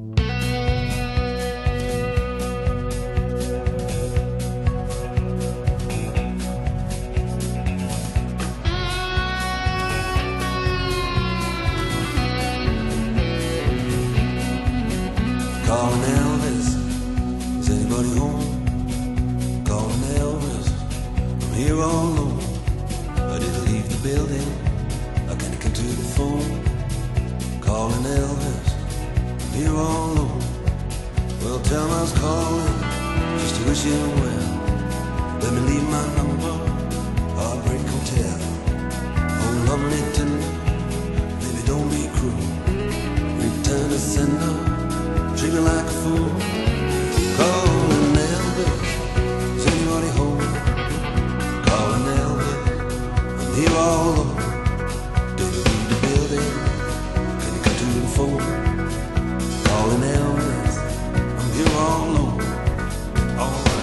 Calling Elvis, is anybody home? Calling Elvis, I'm here all alone. I didn't leave the building, I can't get to the phone. Calling Elvis, I'm here all alone. Well, tell him I was calling, just to wish him well. Let me leave my number, Heartbreak Hotel. Oh, lovely tender, baby don't be cruel. Return to sender, treat me like a fool. Calling Elvis, is anybody home? Calling Elvis, I'm here all alone. Did you leave the building? Can you come to the phone? Calling Elvis, I'm here all alone. All right.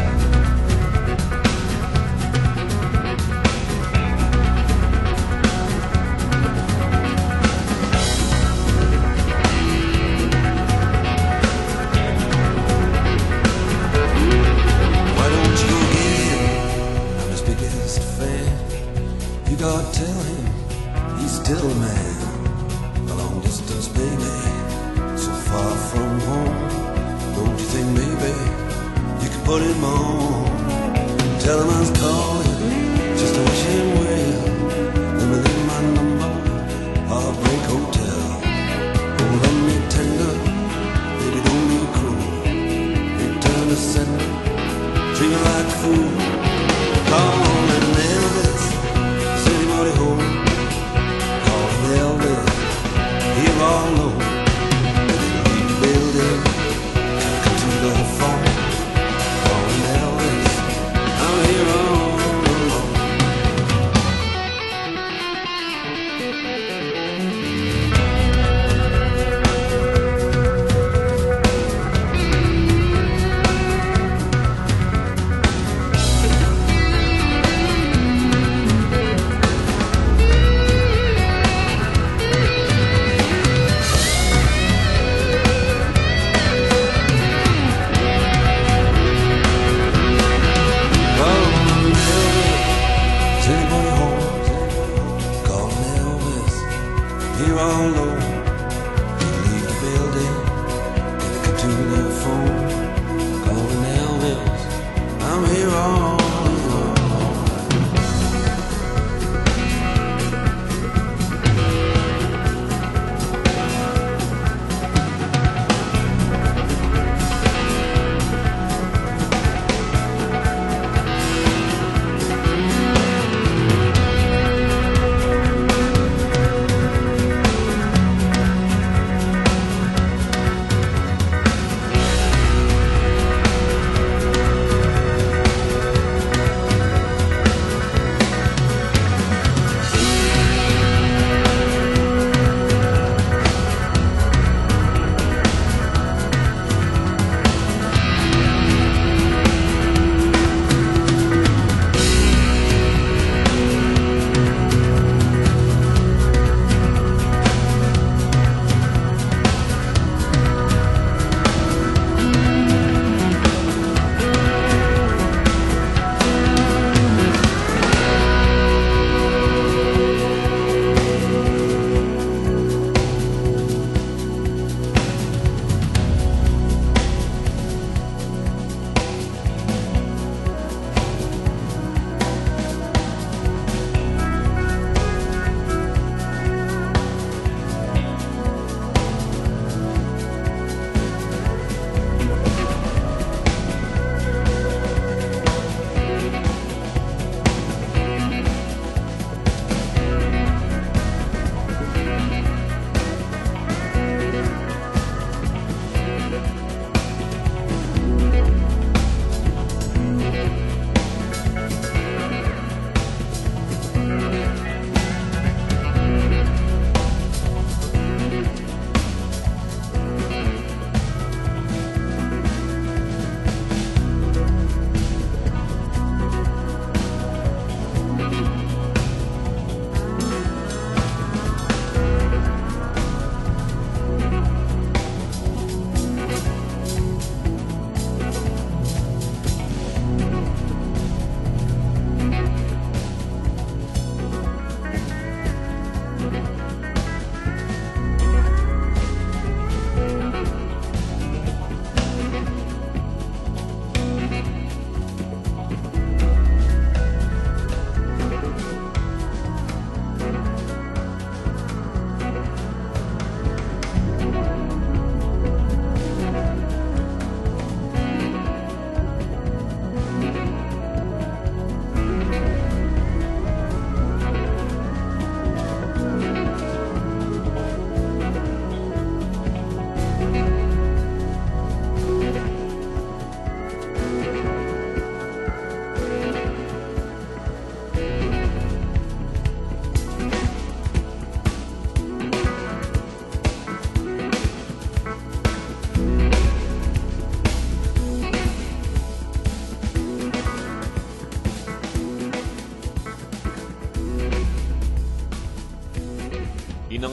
God, tell him he's still a man. A long distance, baby, so far from home. Don't you think maybe you could put him on? Tell him I was calling just to wish him well. Let me leave my number, Heartbreak Hotel. Oh, love me tender, baby, don't be cruel. Return to sender, treat me like a fool. Calling Elvis, is anybody home? Calling Elvis, here all alone. Leave the building, come to the phone. Calling Elvis, I'm here all alone.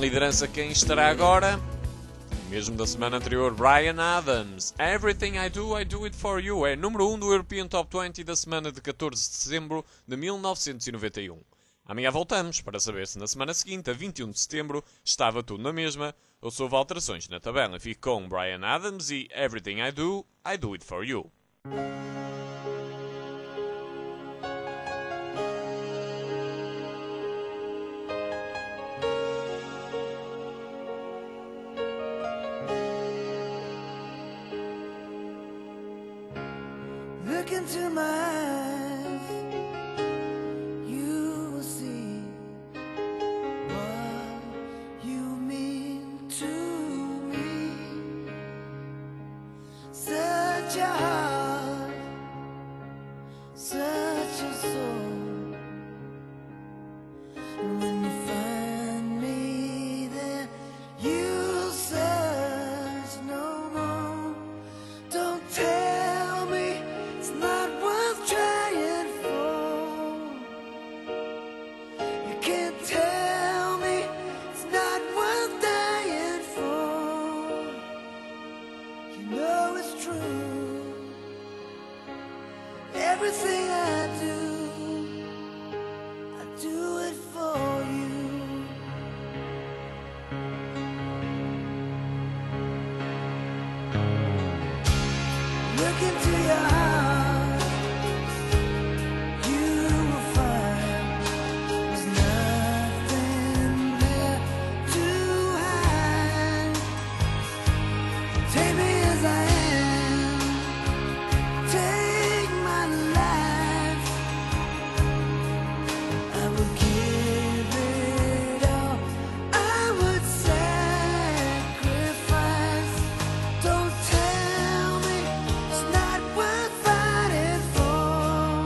liderança quem estará agora? Mesmo da semana anterior, Bryan Adams. Everything I Do It For You. É número 1 do European Top 20 da semana de 14 de dezembro de 1991. Amanhã voltamos para saber se na semana seguinte, a 21 de setembro, estava tudo na mesma ou se houve alterações na tabela. Fico com Bryan Adams e Everything I Do It For You. Look into my eyes, you will see what you mean to me. Such a heart, such a soul. And when you find me there, you'll search no more. Don't tell me it's not worth trying for. You can't tell me it's not worth dying for. You know it's true. Everything I do it for you. Look into your heart, you will find there's nothing there to hide. Take me as I am, take my life. I would give it all, I would sacrifice. Don't tell me it's not worth fighting for.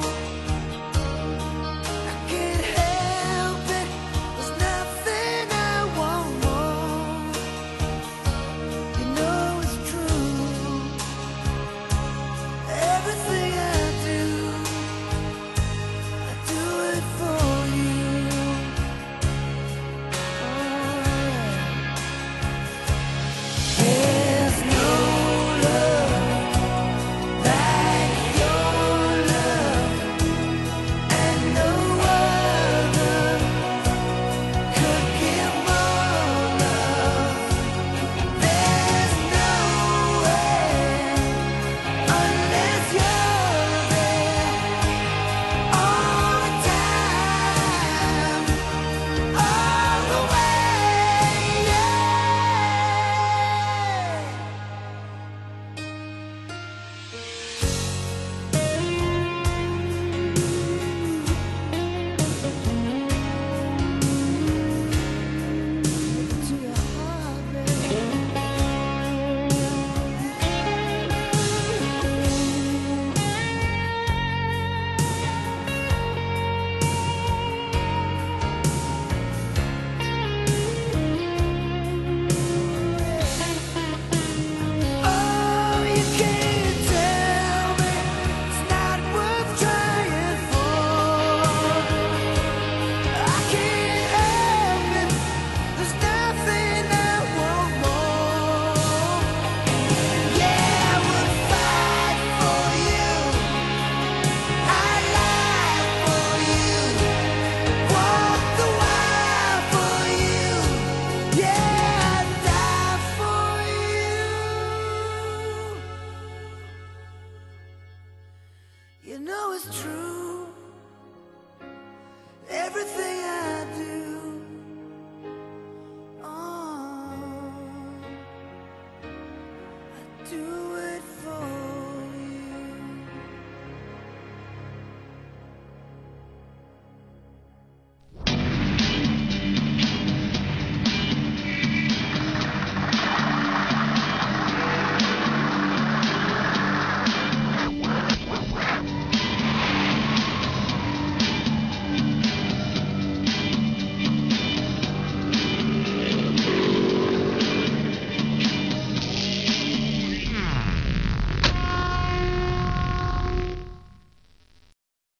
I can't help it, there's nothing I want more. You know it's true. Everything I do it for you. There's no love like your love, and no other could give more love. There's no way unless you're there all the time, all the way. To your heart, oh, you can't tell me it's not worth trying for. I can't help it, there's nothing I want more. Yeah, I would fight for you, I'd lie for you, walk the wire for you. Yeah, I'd die for you. You know it's true.